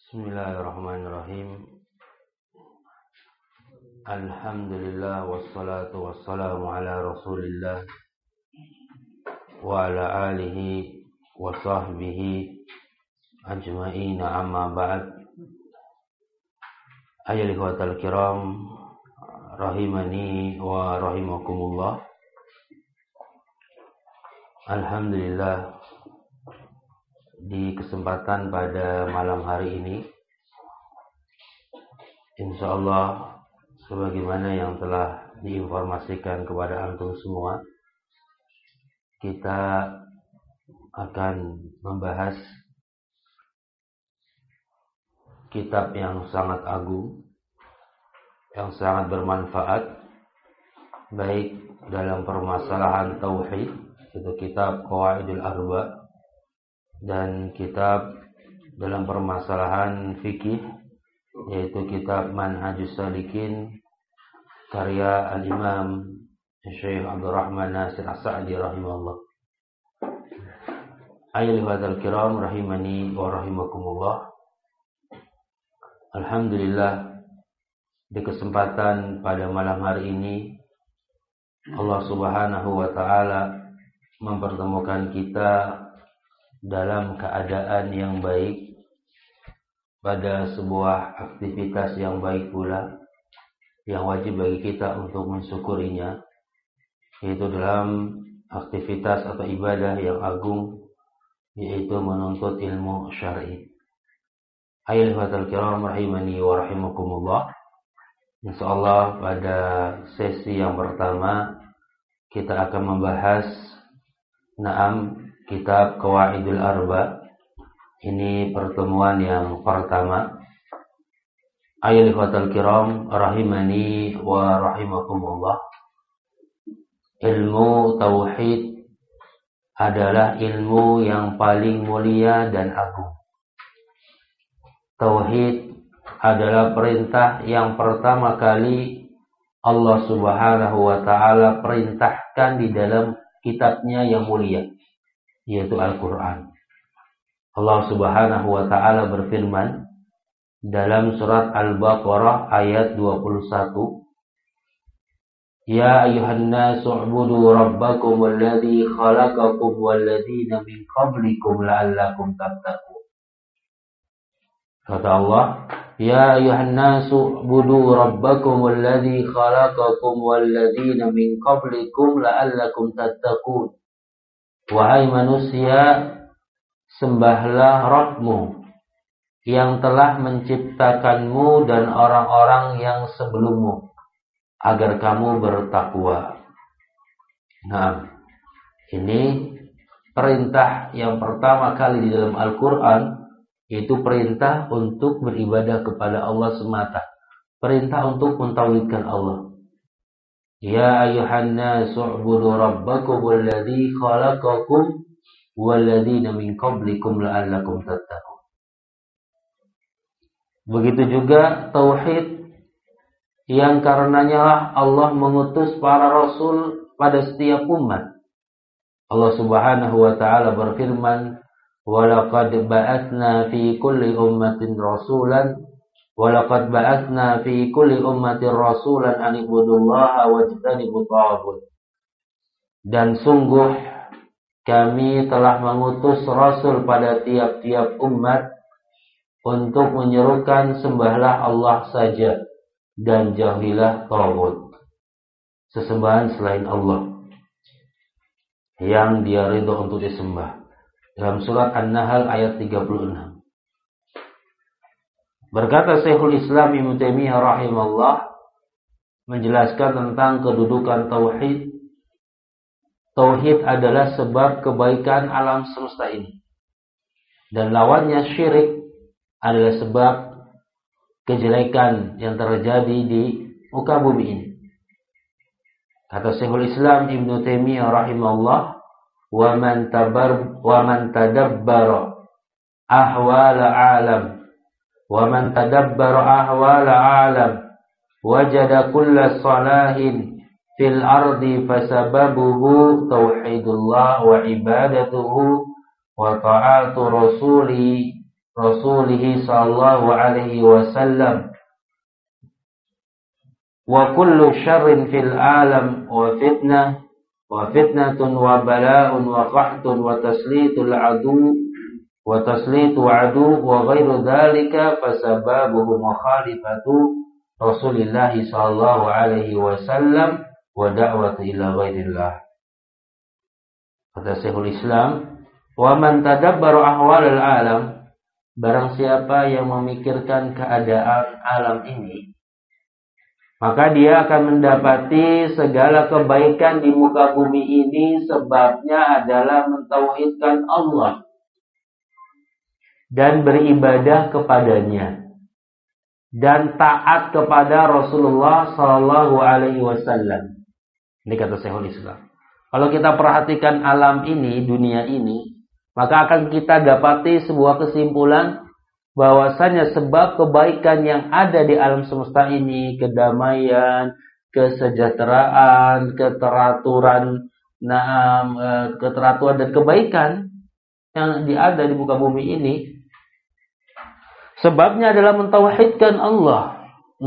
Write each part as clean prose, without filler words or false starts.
Bismillahirrahmanirrahim. Alhamdulillah wassalatu wassalamu ala Rasulillah wa ala alihi wa sahbihi ajma'in, amma ba'd. Ayyuhal ikhwatal kiram, rahimani wa rahimakumullah. Alhamdulillah, di kesempatan pada malam hari ini, insyaallah sebagaimana yang telah diinformasikan kepada antum semua, kita akan membahas kitab yang sangat agung, yang sangat bermanfaat, baik dalam permasalahan tauhid, itu kitab Qawaidul Arba', dan kitab dalam permasalahan fikih, yaitu kitab Manhajus Salikin karya Al-Imam Syekh Abdul Rahman Nasir As-Sa'di rahimahullah. Ayyuhal kiram, rahimani wa rahimakumullah. Alhamdulillah, di kesempatan pada malam hari ini Allah Subhanahu wa taala mempertemukan kita dalam keadaan yang baik, pada sebuah aktivitas yang baik pula, yang wajib bagi kita untuk mensyukurinya, yaitu dalam aktivitas atau ibadah yang agung, yaitu menuntut ilmu syar'i. Ayyuhal kiram, rahimani wa rahimakumullah. Insyaallah pada sesi yang pertama kita akan membahas kitab Qawaidul Arba'. Ini pertemuan yang pertama. Ayyuhal kiram, rahimani wa rahimakumullah. Ilmu tauhid adalah ilmu yang paling mulia dan agung. Tauhid adalah perintah yang pertama kali Allah Subhanahu wa taala perintahkan di dalam kitabnya yang mulia, yaitu Al-Quran. Allah Subhanahu wa ta'ala berfirman dalam surat Al-Baqarah ayat 21, Ya ayuhan nasu u'budu rabbakum alladhi khalaqakum walladhina min qablikum la'allakum tattaqun. Kata Allah, Ya ayuhan nasu u'budu rabbakum alladhi khalaqakum walladhina min qablikum la'allakum tattaqun. Wahai manusia, sembahlah Rabbmu yang telah menciptakanmu dan orang-orang yang sebelummu, agar kamu bertakwa. Nah, ini perintah yang pertama kali di dalam Al-Quran, yaitu perintah untuk beribadah kepada Allah semata, perintah untuk mentauhidkan Allah. Ya ayuhan nasu u'budu rabbakum alladhi khalaqakum walladzina min qablikum la'allakum tattaqun. Begitu juga tauhid yang karenanya lah Allah mengutus para rasul pada setiap umat. Allah Subhanahu wa taala berfirman, "Wa laqad ba'atsna fi kulli ummatin rasulan Walaqad ba'atsna fi kulli ummatin rasulan an ibudullaha wajtanibut taghut." Dan sungguh kami telah mengutus rasul pada tiap-tiap umat untuk menyerukan sembahlah Allah saja dan jauhilah taghut, sesembahan selain Allah yang Dia ridha untuk disembah. Dalam surat An-Nahl ayat 36. Berkata Syekhul Islam Ibnu Taimiyah rahimahullah, menjelaskan tentang kedudukan tauhid. Tauhid adalah sebab kebaikan alam semesta ini, dan lawannya syirik adalah sebab kejelekan yang terjadi di muka bumi ini. Kata Syekhul Islam Ibnu Taimiyah rahimahullah, wa man tadabbara ahwal alam وَمَنْ تَدَبَّرَ أَحْوَالَ عَالَمٍ وَجَدَ كُلَّ صَلَاحٍ فِي الْأَرْضِ فَسَبَبُهُ تَوْحِيدُ اللَّهِ وَعِبَادَتُهُ وَطَاعَةُ رَسُولِهِ rasulih sallallahu alaihi wasallam wa kullu syarrin fil alam wa fitnatun wa bala'un wa qahtun wa taslitul adu wa taslitu adu wa ghairu dzalika fasababuhu mukhalifatu Rasulillah sallallahu alaihi wasallam wa da'watu ila ghairillah. Kata Syekhul Islam, wa man tadabbara ahwalal alam, barang siapa yang memikirkan keadaan alam ini, maka dia akan mendapati segala kebaikan di muka bumi ini sebabnya adalah mentauhidkan Allah dan beribadah kepadanya dan taat kepada Rasulullah sallallahu alaihi wasallam. Ini kata Syekhul Islam. Kalau kita perhatikan alam ini, dunia ini, maka akan kita dapati sebuah kesimpulan bahwasanya sebab kebaikan yang ada di alam semesta ini, kedamaian, kesejahteraan, keteraturan dan kebaikan yang ada di muka bumi ini, sebabnya adalah mentauhidkan Allah.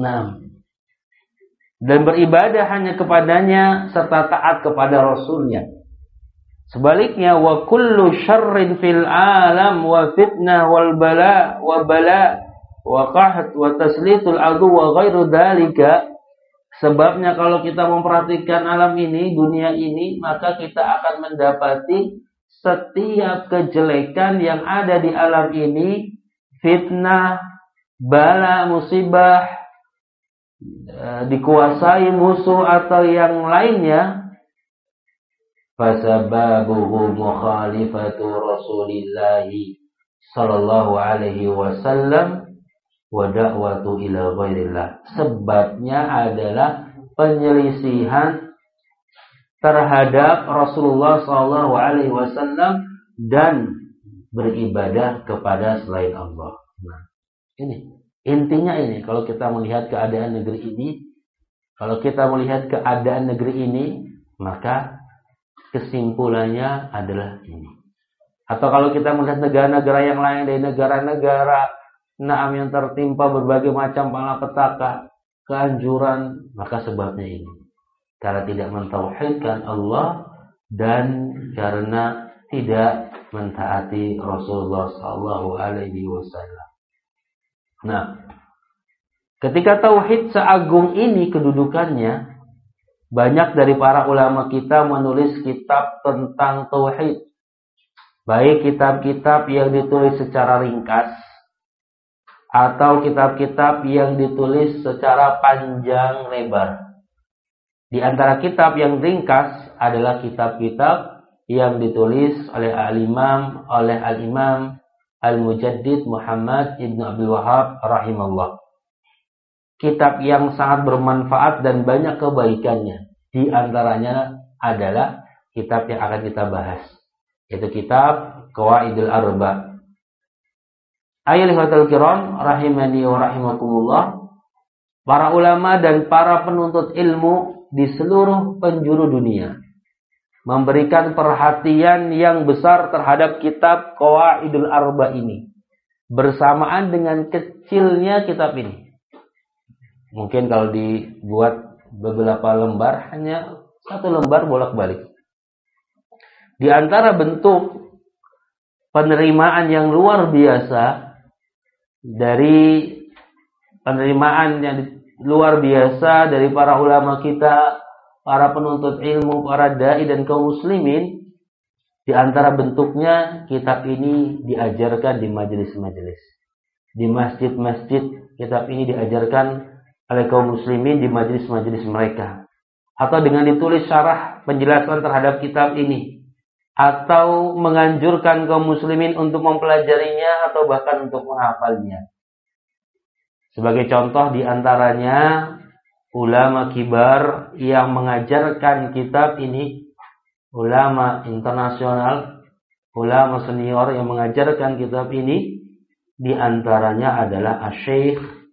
Dan beribadah hanya kepadanya serta taat kepada Rasulnya. Sebaliknya, wa kullu syarrin fil alam wa fitnah wal bala wa qaht wa taslitul adu wa ghairu dzalika. Sebabnya kalau kita memperhatikan alam ini, dunia ini, maka kita akan mendapati setiap kejelekan yang ada di alam ini, fitnah, bala, musibah, dikuasai musuh atau yang lainnya, fasababuhu mukhalifatu Rasulillah sallallahu alaihi wasallam wa da'watu ila ghairillah. Sebabnya adalah penyelisihan terhadap Rasulullah sallallahu alaihi wasallam dan beribadah kepada selain Allah. Ini intinya ini, kalau kita melihat keadaan negeri ini, maka kesimpulannya adalah ini. Atau kalau kita melihat negara-negara yang lain dari negara-negara yang tertimpa berbagai macam malapetaka, kehancuran, maka sebabnya ini. Karena tidak mentauhidkan Allah dan karena tidak mentaati Rasulullah sallallahu alaihi wasallam. Ketika tauhid seagung ini kedudukannya, banyak dari para ulama kita menulis kitab tentang tauhid. Baik kitab-kitab yang ditulis secara ringkas atau kitab-kitab yang ditulis secara panjang lebar. Di antara kitab yang ringkas adalah kitab-kitab yang ditulis oleh al-Imam Al-Mujaddid Muhammad Ibn Abdul Wahhab rahimahullah. Kitab yang sangat bermanfaat dan banyak kebaikannya. Di antaranya adalah kitab yang akan kita bahas, yaitu kitab Qawaidul Arba. Ayyuhal kiram rahimani wa rahimakumullah. Para ulama dan para penuntut ilmu di seluruh penjuru dunia memberikan perhatian yang besar terhadap kitab Qawaidul Arba ini. Bersamaan dengan kecilnya kitab ini. Mungkin kalau dibuat beberapa lembar, hanya satu lembar bolak-balik. Di antara bentuk penerimaan yang luar biasa, dari penerimaan yang luar biasa dari para ulama kita, para penuntut ilmu, para dai dan kaum muslimin, di antara bentuknya kitab ini diajarkan di majelis-majelis, di masjid-masjid. Kitab ini diajarkan oleh kaum muslimin di majelis-majelis mereka, atau dengan ditulis syarah penjelasan terhadap kitab ini, atau menganjurkan kaum muslimin untuk mempelajarinya atau bahkan untuk menghafalnya. Sebagai contoh di antaranya ulama kibar yang mengajarkan kitab ini, ulama internasional, ulama senior yang mengajarkan kitab ini, di antaranya adalah Asy-Syaikh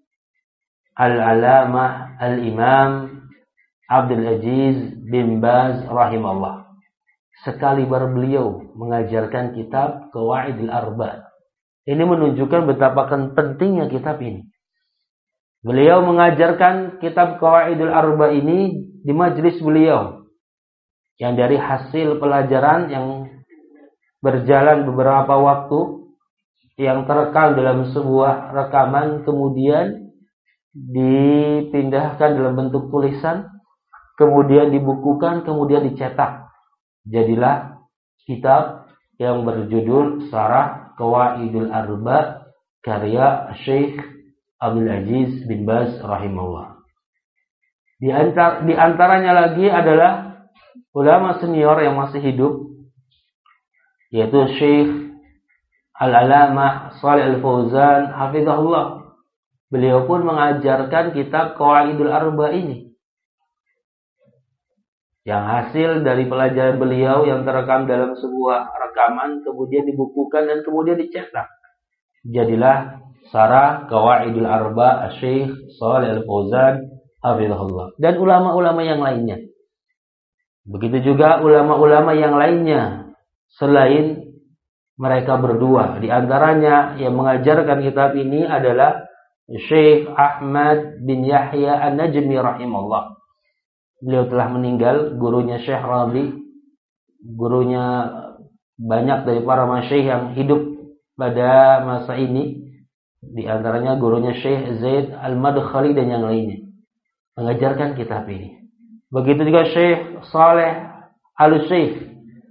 Al-Alamah Al-Imam Abdul Aziz bin Baz rahimahullah. Sekaliber beliau mengajarkan kitab Qawaidul Arba, Ini menunjukkan betapa pentingnya kitab ini. Beliau mengajarkan kitab Qawaidul Arba ini di majelis beliau. Yang dari hasil pelajaran yang berjalan beberapa waktu, yang terekam dalam sebuah rekaman, kemudian dipindahkan dalam bentuk tulisan, kemudian dibukukan, kemudian dicetak. Jadilah kitab yang berjudul Syarah Qawaidul Arba karya Syekh Abdul Aziz bin Baz rahimahullah. Di antaranya lagi adalah ulama senior yang masih hidup, yaitu Syekh Al-Alamah Shalih Al-Fauzan hafizahullah. Beliau pun mengajarkan kitab Qawaidul Arba ini, yang hasil dari pelajaran beliau yang terekam dalam sebuah rekaman, kemudian dibukukan dan kemudian dicetak. Jadilah Syarah Qawaidul Arba Syekh Shalih Al-Fauzan hafizahullah. Dan ulama-ulama yang lainnya. Begitu juga ulama-ulama yang lainnya selain mereka berdua. Di antaranya yang mengajarkan kitab ini adalah Syekh Ahmad bin Yahya An-Najmi rahimahullah. Beliau telah meninggal. Gurunya Syekh Rabi, gurunya banyak dari para masyayikh yang hidup pada masa ini. Di antaranya gurunya Syekh Zaid Al-Madkhali dan yang lainnya mengajarkan kitab ini. Begitu juga Syekh Saleh Al-Syekh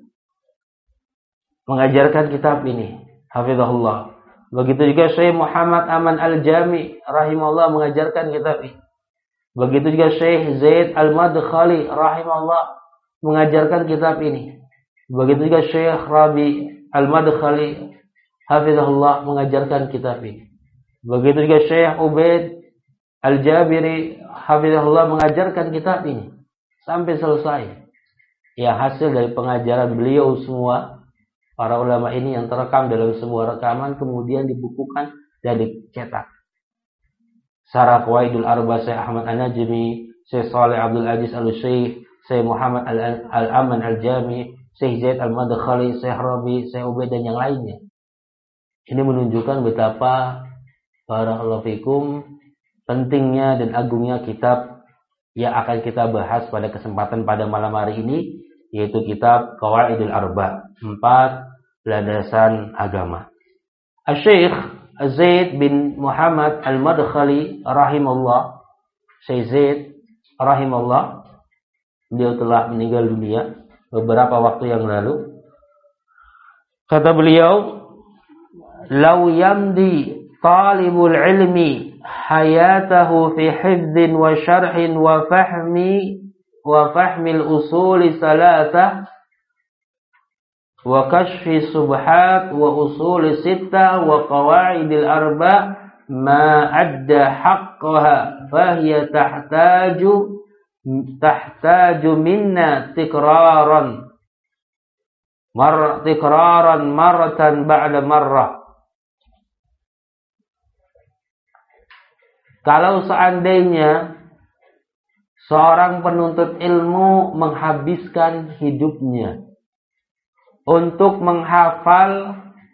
mengajarkan kitab ini, hafizahullah. Begitu juga Syekh Muhammad Aman Al-Jami rahimahullah mengajarkan kitab ini. Begitu juga Syekh Zaid Al-Madkhali rahimahullah mengajarkan kitab ini. Begitu juga Syekh Rabi Al-Madkhali hafizahullah mengajarkan kitab ini. Begitu juga Syekh Ubaid Al-Jabiri hafizahullah mengajarkan kitab ini sampai selesai. Ya, hasil dari pengajaran beliau semua, para ulama ini yang terekam dalam sebuah rekaman, kemudian dibukukan dan dicetak. Syarah Qawaidul Arba Syekh Ahmad An-Najmi, Syekh Shalih Abdul Aziz Al-Syekh, Syekh Muhammad Al-Aman Al-Jami, Syekh Zaid Al-Madkhali, Syekh Rabi, Syekh Ubaid dan yang lainnya. Ini menunjukkan betapa barakallahu fikum pentingnya dan agungnya kitab yang akan kita bahas pada kesempatan pada malam hari ini, yaitu kitab Qawaidul Arba, 4 landasan agama. Syekh Zaid bin Muhammad Al-Madkhali rahimahullah, Syekh Zaid rahimahullah, beliau telah meninggal dunia beberapa waktu yang lalu. Kata beliau, "Lau yamdi talibul ilmi hayatahu fi hifdzin wa syarhin wa fahmil usuli salatah wa kashfi subhat wa usuli sittah wa qawaidil arba ma adda haqqaha fahiya tahtaju minna tikraran marratan ba'da marrah." Kalau seandainya seorang penuntut ilmu menghabiskan hidupnya untuk menghafal,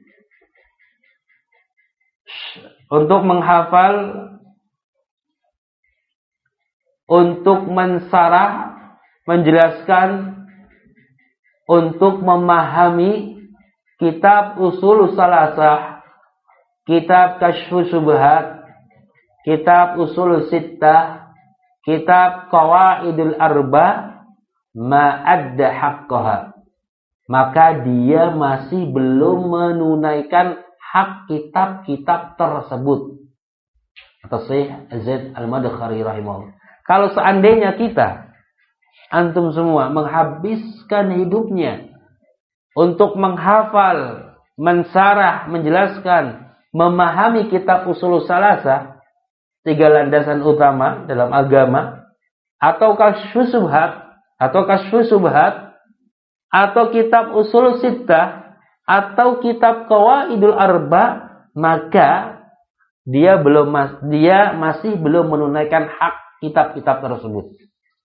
untuk mensarah, menjelaskan, untuk memahami kitab Ushul Salasah, kitab Kashfu Subhat, kitab Ushul Sittah, kitab Qawaidul Arba, ma'adda haqqaha, maka dia masih belum menunaikan hak kitab-kitab tersebut. Atau Syekh Zaid Al-Madkhali rahimahullah. Kalau seandainya kita, antum semua, menghabiskan hidupnya untuk menghafal, mensarah, menjelaskan, memahami kitab Ushul Salasah, 3 landasan utama dalam agama, atau Kashfu Subhat, atau kitab Ushul Sittah, atau kitab Qawaidul Arba, maka dia masih belum menunaikan hak kitab-kitab tersebut.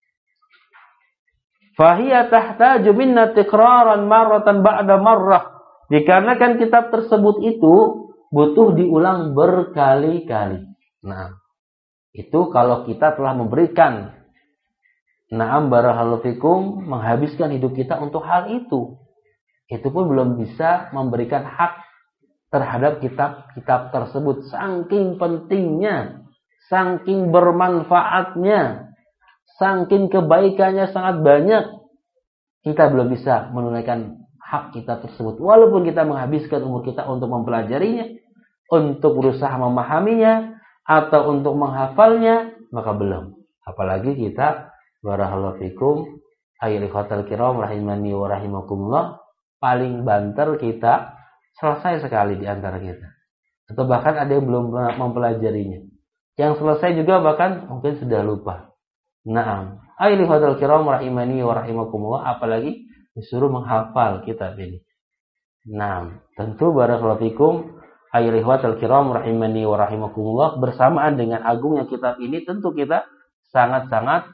Fahiya tahtaju minna tikraran marratan ba'da marrah. Dikarenakan kitab tersebut itu butuh diulang berkali-kali. Nah, itu kalau kita telah memberikan, na'am barakallahu fikum, menghabiskan hidup kita untuk hal itu. Itu pun belum bisa memberikan hak terhadap kitab-kitab tersebut. Saking pentingnya, saking bermanfaatnya, saking kebaikannya sangat banyak, kita belum bisa menunaikan hak kita tersebut. Walaupun kita menghabiskan umur kita untuk mempelajarinya, untuk berusaha memahaminya, atau untuk menghafalnya, maka belum. Apalagi kita, barakallahu fikum, ayyuhal kiram rahimani wa rahimakumullah, paling banter kita selesai sekali di antara kita. Atau bahkan ada yang belum mempelajarinya. Yang selesai juga bahkan mungkin sudah lupa. Naam. Ayyuhal kiram rahimani wa rahimakumullah, apalagi disuruh menghafal kitab ini. Naam. Tentu barakallahu fikum, ayyuhal kiram rahimani wa rahimakumullah, bersamaan dengan agungnya kitab ini, tentu kita sangat-sangat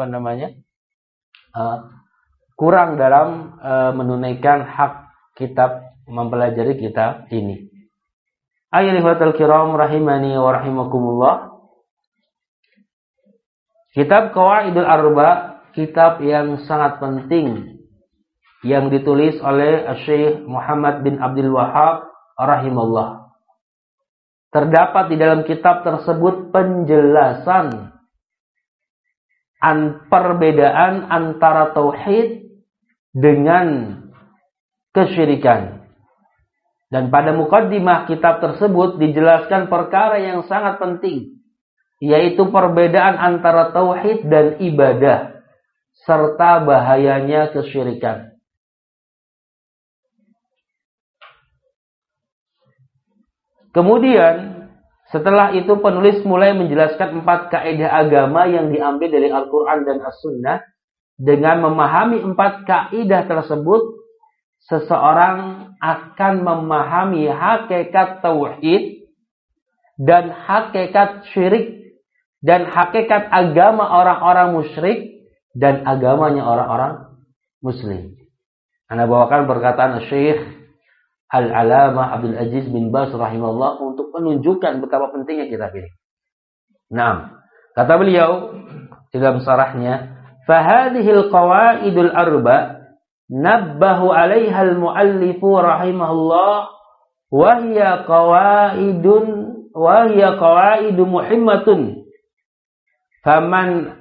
kurang dalam menunaikan hak kitab, mempelajari kitab ini. Ayyuhal kiram rahimani wa rahimakumullah, kitab Qawaidul Arba, kitab yang sangat penting yang ditulis oleh Syekh Muhammad bin Abdul Wahhab rahimahullah. Terdapat di dalam kitab tersebut penjelasan perbedaan antara tauhid dengan kesyirikan. Dan pada mukaddimah kitab tersebut dijelaskan perkara yang sangat penting, yaitu perbedaan antara tauhid dan ibadah, serta bahayanya kesyirikan. Kemudian setelah itu penulis mulai menjelaskan 4 kaidah agama yang diambil dari Al-Quran dan As-Sunnah. Dengan memahami 4 kaidah tersebut, seseorang akan memahami hakikat tauhid dan hakikat syirik dan hakikat agama orang-orang musyrik dan agamanya orang-orang muslim. Anda bawakan perkataan Syekh Al-Alamah Abdul Aziz bin Baz rahimahullah untuk menunjukkan betapa pentingnya kitab ini. Nah, kata beliau dalam syarahnya, "Fahadhil qawaidul arba nabbahu 'alaiha al-mu'allifu rahimahullah wa hiya qawaidu muhimmatun. Faman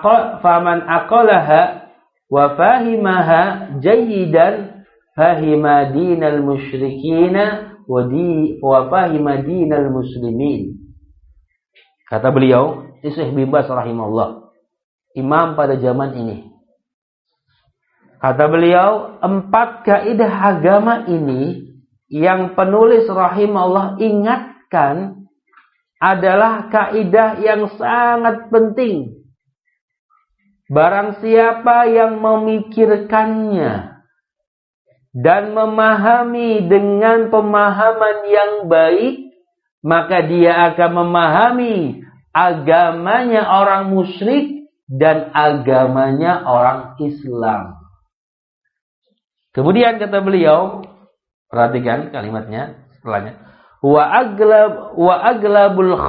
aqalaha wa fahimaha jayyidan fahima dinal musyrikina wa fahima dinal muslimin." Kata beliau, Syekh bin Baz rahimahullah, imam pada zaman ini. Kata beliau, 4 kaidah agama ini yang penulis rahimahullah ingatkan adalah kaidah yang sangat penting. Barang siapa yang memikirkannya dan memahami dengan pemahaman yang baik, maka dia akan memahami agamanya orang musyrik dan agamanya orang Islam. Kemudian kata beliau, perhatikan kalimatnya setelahnya, wa aglabul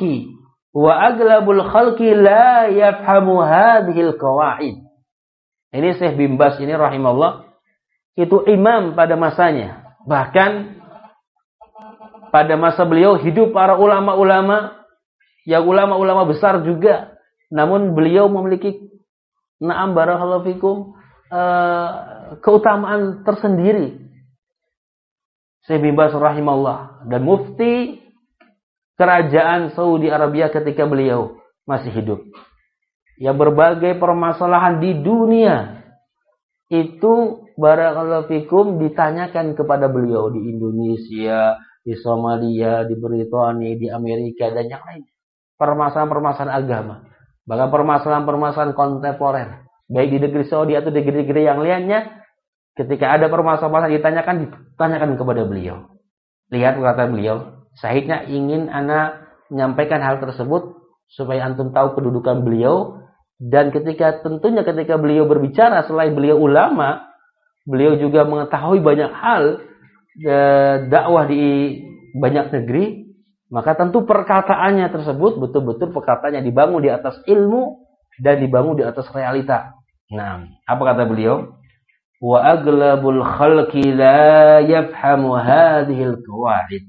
khalqi la yafhamu hadhil qawaid. Ini Syekh bin Baz ini rahimahullah, itu imam pada masanya. Bahkan pada masa beliau hidup para ulama-ulama, yang ulama-ulama besar juga. Namun beliau memiliki na'am barakallahu fikum keutamaan tersendiri. Syekh bin Baz rahimahullah dan mufti kerajaan Saudi Arabia ketika beliau masih hidup. Ya, berbagai permasalahan di dunia itu barakallahu fikum ditanyakan kepada beliau di Indonesia, di Somalia, di Britania, di Amerika dan yang lain. Permasalahan-permasalahan agama, bahkan permasalahan-permasalahan kontemporer, baik di negeri Saudi atau di negeri-negeri yang lainnya, ketika ada permasalahan ditanyakan kepada beliau. Lihat perkataan beliau, Syahidnya ingin ana menyampaikan hal tersebut supaya antum tahu kedudukan beliau. Dan ketika beliau berbicara, selain beliau ulama, beliau juga mengetahui banyak hal dakwah di banyak negeri, maka tentu perkataannya tersebut betul-betul perkataannya dibangun di atas ilmu dan dibangun di atas realita. Nah, apa kata beliau? Wa aglabul khalqi la yafhamu hadhil qawaid.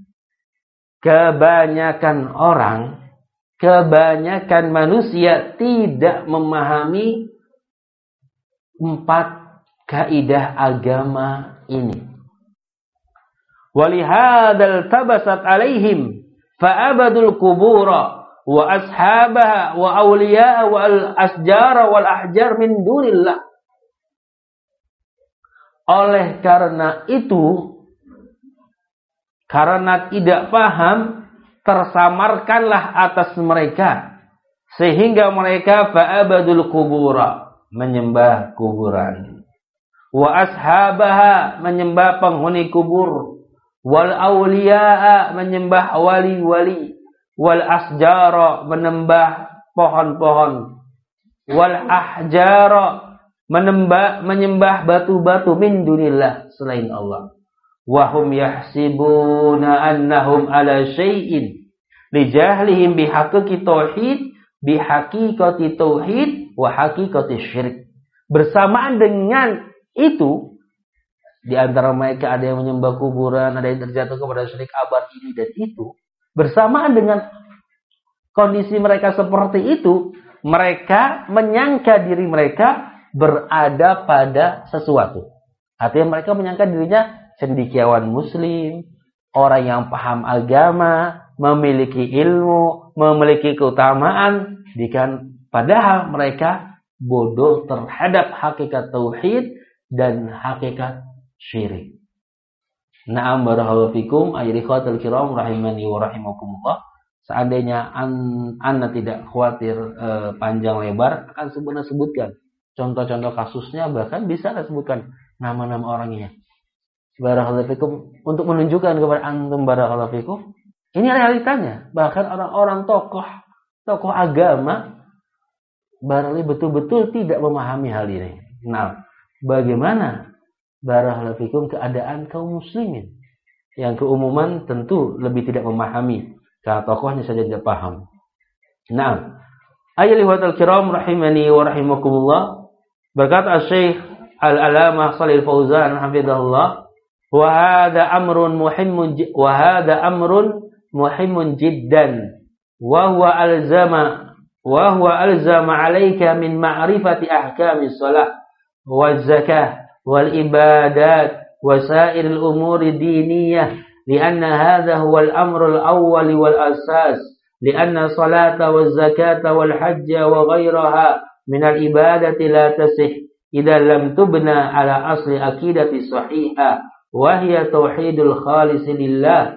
Kebanyakan manusia tidak memahami 4 kaidah agama ini. Walihadal tabasat alaihim fa'abadul kubura wa ashabaha wa awliya'a wal asjara wal ahjar min dunillah. Oleh karena itu, karena tidak paham, tersamarkanlah atas mereka sehingga mereka fa'abadul kubura, menyembah kuburan, wa ashabaha, menyembah penghuni kubur, wal awliya'a, menyembah wali-wali, wal asjara, menyembah pohon-pohon, wal ahjara, menyembah batu-batu min dunillah, selain Allah. Wa hum yahsibuna annahum ala syai'in li jahlihim bihaqiqati tauhid wa haqiqati syirik. Bersamaan dengan itu, di antara mereka ada yang menyembah kuburan, ada yang terjatuh kepada syirik abad ini dan itu. Bersamaan dengan kondisi mereka seperti itu, mereka menyangka diri mereka berada pada sesuatu. Artinya mereka menyangka dirinya cendekiawan muslim, orang yang paham agama, memiliki ilmu, memiliki keutamaan, padahal mereka bodoh terhadap hakikat tauhid dan hakikat syirik. Na'am barakallahu fikum ayyuhatal kiram rahimani wa rahimakumullah. Seandainya Anda tidak khawatir panjang lebar, akan sebenarnya sebutkan contoh-contoh kasusnya, bahkan bisa sebutkan nama-nama orangnya. Barakallahu fikum, untuk menunjukkan kepada antum barakallahu fikum, ini realitanya. Bahkan orang-orang tokoh agama barangkali betul-betul tidak memahami hal ini. Nah, bagaimana barakallahu fikum keadaan kaum muslimin yang keumuman tentu lebih tidak memahami, karena tokohnya saja tidak paham. Nah, ayyuhal kiram rahimani wa rahimakumullah, berkata Syekh Al-Alamah Shalih Fauzan hafizahullah, wa hadha amrun muhimmun jiddan wa huwa alzama 'alayka min ma'rifati ahkamis shalah waz zakah wal ibadat wa sa'iril umuri diniyah, lianna hadha huwa al-amru al-awwal wal asas, lianna salata waz zakata wal hajja wa ghayraha min al-ibadati la tasih idza lam tubna ala asli aqidati sahihah wa hiya tauhidul khalis lillah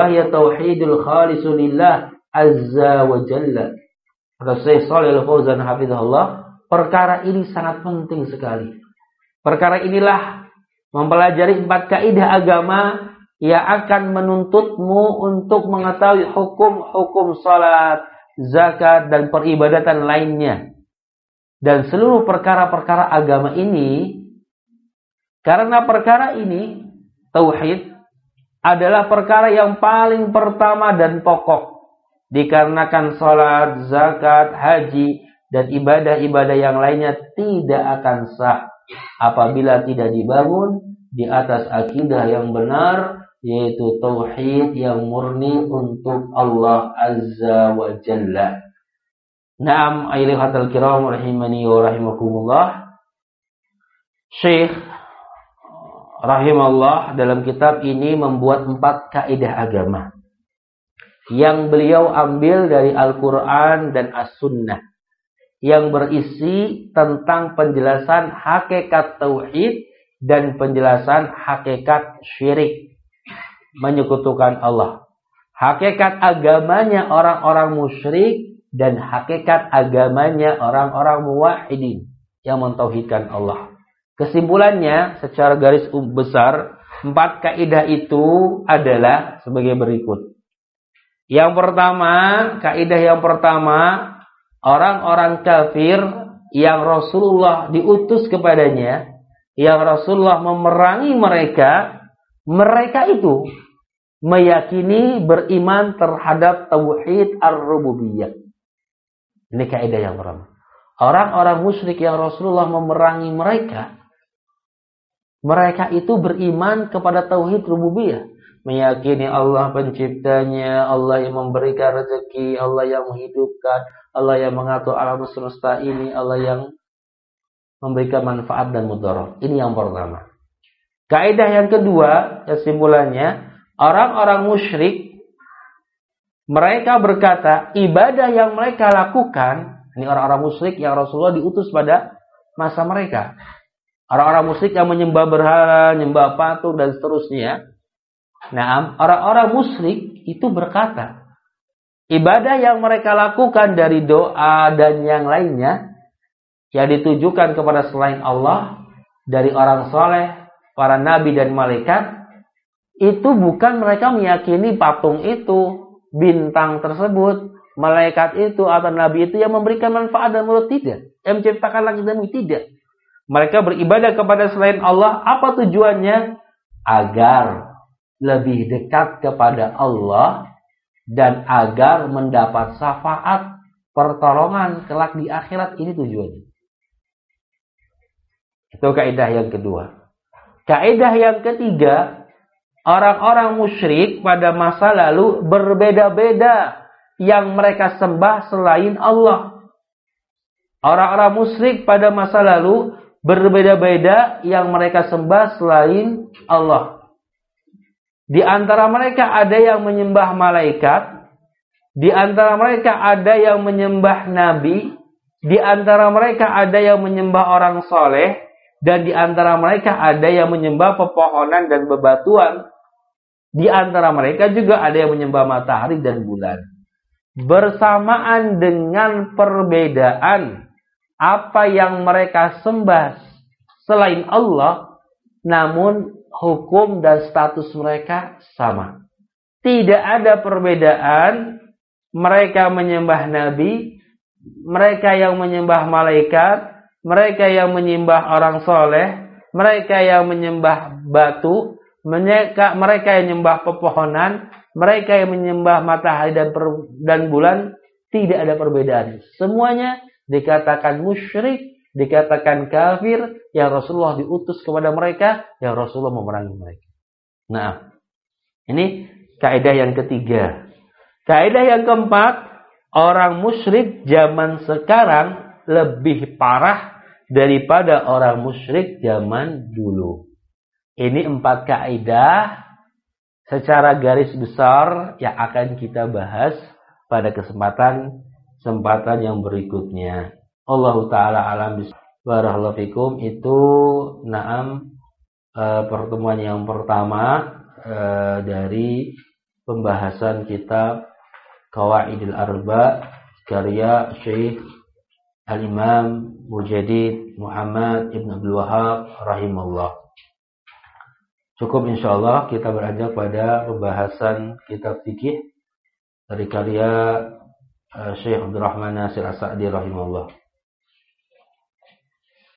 azza wa jalla. Syekh Shalih Fauzan hafizahullah, perkara ini sangat penting sekali. Perkara inilah mempelajari 4 kaidah agama yang akan menuntutmu untuk mengetahui hukum-hukum salat, zakat dan peribadatan lainnya. Dan seluruh perkara-perkara agama ini, karena perkara ini tauhid adalah perkara yang paling pertama dan pokok. Dikarenakan salat, zakat, haji dan ibadah-ibadah yang lainnya tidak akan sah apabila tidak dibangun di atas akidah yang benar, yaitu tauhid yang murni untuk Allah azza wa jalla. Naam ayyuhatal kiram rahimani wa rahimakumullah. Syekh rahimahullah dalam kitab ini membuat 4 kaidah agama yang beliau ambil dari Al-Quran dan As-Sunnah, yang berisi tentang penjelasan hakikat tauhid dan penjelasan hakikat syirik, menyekutukan Allah, hakikat agamanya orang-orang musyrik dan hakikat agamanya orang-orang muwahhidin yang mentauhidkan Allah. Kesimpulannya secara garis besar, 4 kaidah itu adalah sebagai berikut. Yang pertama, kaidah yang pertama, orang-orang kafir yang Rasulullah diutus kepadanya, yang Rasulullah memerangi mereka itu meyakini beriman terhadap tauhid ar-rububiyah. Ini kaidah yang pertama. Orang-orang musyrik yang Rasulullah memerangi mereka itu beriman kepada tauhid rububiyah, meyakini Allah penciptanya, Allah yang memberikan rezeki, Allah yang menghidupkan, Allah yang mengatur alam semesta ini, Allah yang memberikan manfaat dan mudarat. Ini yang pertama. Kaidah yang kedua, kesimpulannya, orang-orang musyrik mereka berkata, ibadah yang mereka lakukan, ini orang-orang musyrik yang Rasulullah diutus pada masa mereka. Orang-orang musyrik yang menyembah berhala, menyembah patung dan seterusnya. Nah, orang-orang musyrik itu berkata, ibadah yang mereka lakukan dari doa dan yang lainnya yang ditujukan kepada selain Allah, dari orang soleh, para nabi dan malaikat, itu bukan mereka meyakini patung itu, bintang tersebut, malaikat itu atau nabi itu yang memberikan manfaat dan mudarat, tidak. Yang menciptakan langit dan bumi, tidak. Mereka beribadah kepada selain Allah. Apa tujuannya? Agar lebih dekat kepada Allah dan agar mendapat syafaat, pertolongan kelak di akhirat. Ini tujuannya. Itu kaidah yang kedua. Kaidah yang ketiga, orang-orang musyrik pada masa lalu berbeda-beda yang mereka sembah selain Allah. Orang-orang musyrik pada masa lalu berbeda-beda yang mereka sembah selain Allah. Di antara mereka ada yang menyembah malaikat, di antara mereka ada yang menyembah nabi, di antara mereka ada yang menyembah orang soleh, dan di antara mereka ada yang menyembah pepohonan dan bebatuan. Di antara mereka juga ada yang menyembah matahari dan bulan. Bersamaan dengan perbedaan apa yang mereka sembah selain Allah, namun hukum dan status mereka sama. Tidak ada perbedaan mereka menyembah nabi, mereka yang menyembah malaikat, mereka yang menyembah orang soleh, mereka yang menyembah batu, mereka yang menyembah pepohonan, mereka yang menyembah matahari dan bulan. Tidak ada perbedaan. Semuanya dikatakan musyrik, dikatakan kafir, yang Rasulullah diutus kepada mereka, yang Rasulullah memerangi mereka. Nah, ini kaidah yang ketiga. Kaidah yang keempat, orang musyrik zaman sekarang lebih parah daripada orang musyrik zaman dulu. Ini 4 kaidah secara garis besar yang akan kita bahas pada kesempatan yang berikutnya. Allah Ta'ala alam barakallahu fikum. Itu pertemuan yang pertama dari pembahasan kitab Qawaidul Arba karya Syekh Al-Imam Mujaddid Muhammad Ibn Abdul Wahhab rahimahullah. Cukup insyaallah kita beranjak pada pembahasan kitab fikih dari karya Syekh Abdurrahman Nasir As-Sa'di rahimahullah.